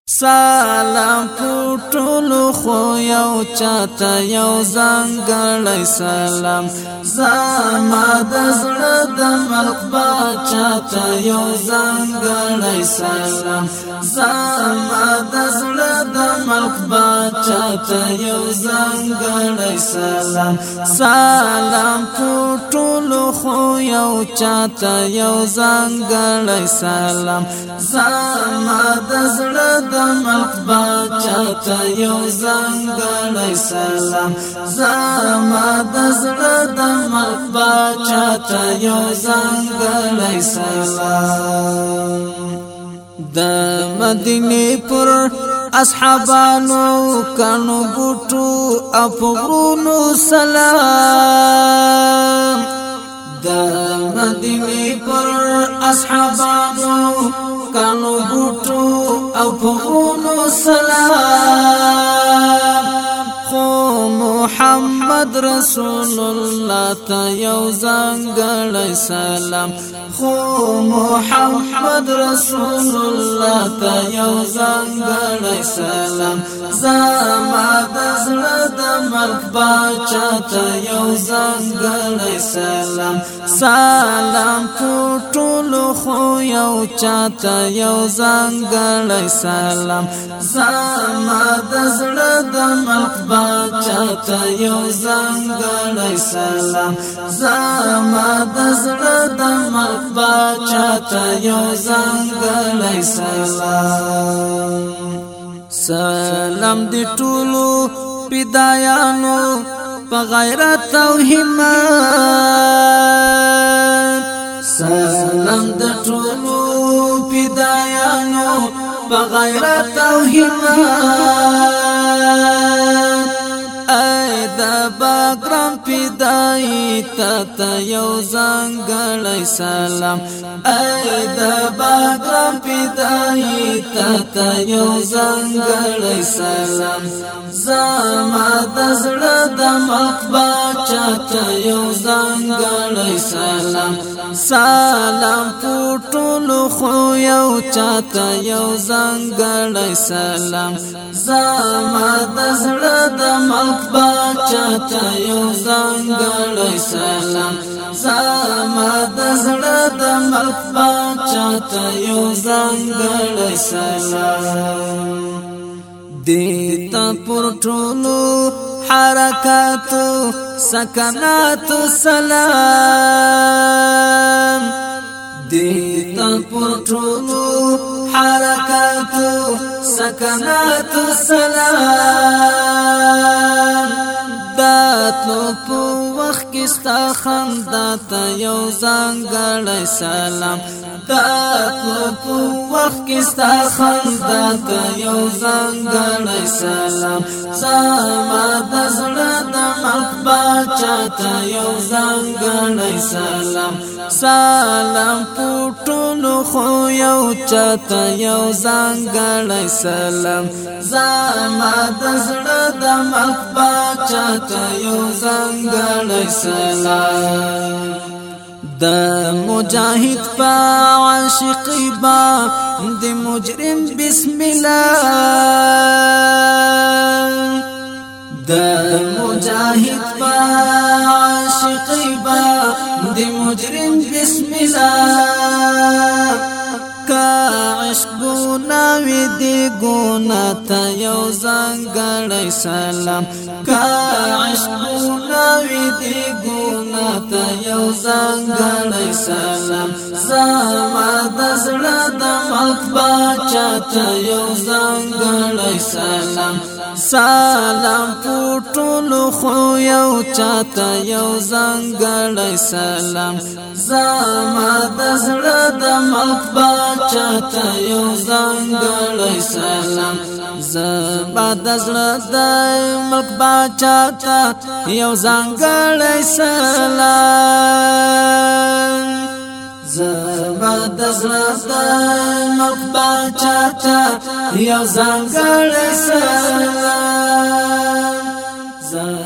سلام پټولو خو یو چاته یو ځانګړی سلام زما د زړه د ملک باچاته یو ځانګړی سلام زما د زړه د ملک باچاته یو ځانګړی سلام سلام پټولو خو یو چاته یو ځانګړی سلام زما د زړه د ملک باچاته یو ځانګړی سلام زما د زړه د ملک باچاته یو ځانګړی سلام د مدینه پر اصحابانو کانو بوټو افغونو سلام د مدینه پر اصحابانو کانو بوټو او پغونو سلام خو محمد رسول الله ته یو ځانګړی سلام خو محمد رسول الله ته یو ځانګړی سلام زما د زړه د ملک باچاته یو ځانګړی سلام سلام پټولو خو یو چاته یو ځانګړی سلام زما د زړه د ملک باچاته یو ځانګړی سلام زما د زړه د ملک باچاته یو ځانګړی سلام سلام دی ټولو فدایانو په غیرت او همت سلام د ټولو فدایانو په غیرت او همت ای د باګرام فدای ته یو ځانګړی سلام ای د باګرام فدای ته یو ځانګړی سلام زما د زړه د ملک باچاته یو ځانګړی سلام سلام پټولو خو یو چاته یو ځانګړی سلام زما د زړه د ملک باچاته یو ځانګړی سلام زما د زړه د ملک باچاته یو ځانګړی سلام دیتا پر ټولو حرکاتو سکناتو سلام دیتا پر ټولو حرکاتو سکناتو سلام داتلو په وخت کې ستا خندا ته یو ځانګړی سلام داتلو په وخت کې ستا خندا ته یو ځانګړی سلام زما د زړه د ملک باچاته یو ځانګړی سلام سلام پټولو خو یو چاته یو ځانګړی سلام زما د زړه د ملک باچاته یو ځانګړی سلام د مجاهد په عاشقی با د مجرم بسم الله د مجاهد په عاشقی با د مجرم بسم الله کا عشق گناوی دی گنا تا یو ځانګړی سلام کا عشق گناوی دی گنا تا یو ځانګړی سلام زما د زړه د ملک باچاته یو ځانګړی سلام سلام پټولو خو یو چاته یو ځانګړی سلام زما د زړه د ملک باچاته یو ځانګړی سلام زما د زړه د ملک باچاته یو ځانګړی سلام زما د زړه د ملک باچاته یو ځانګړی سلام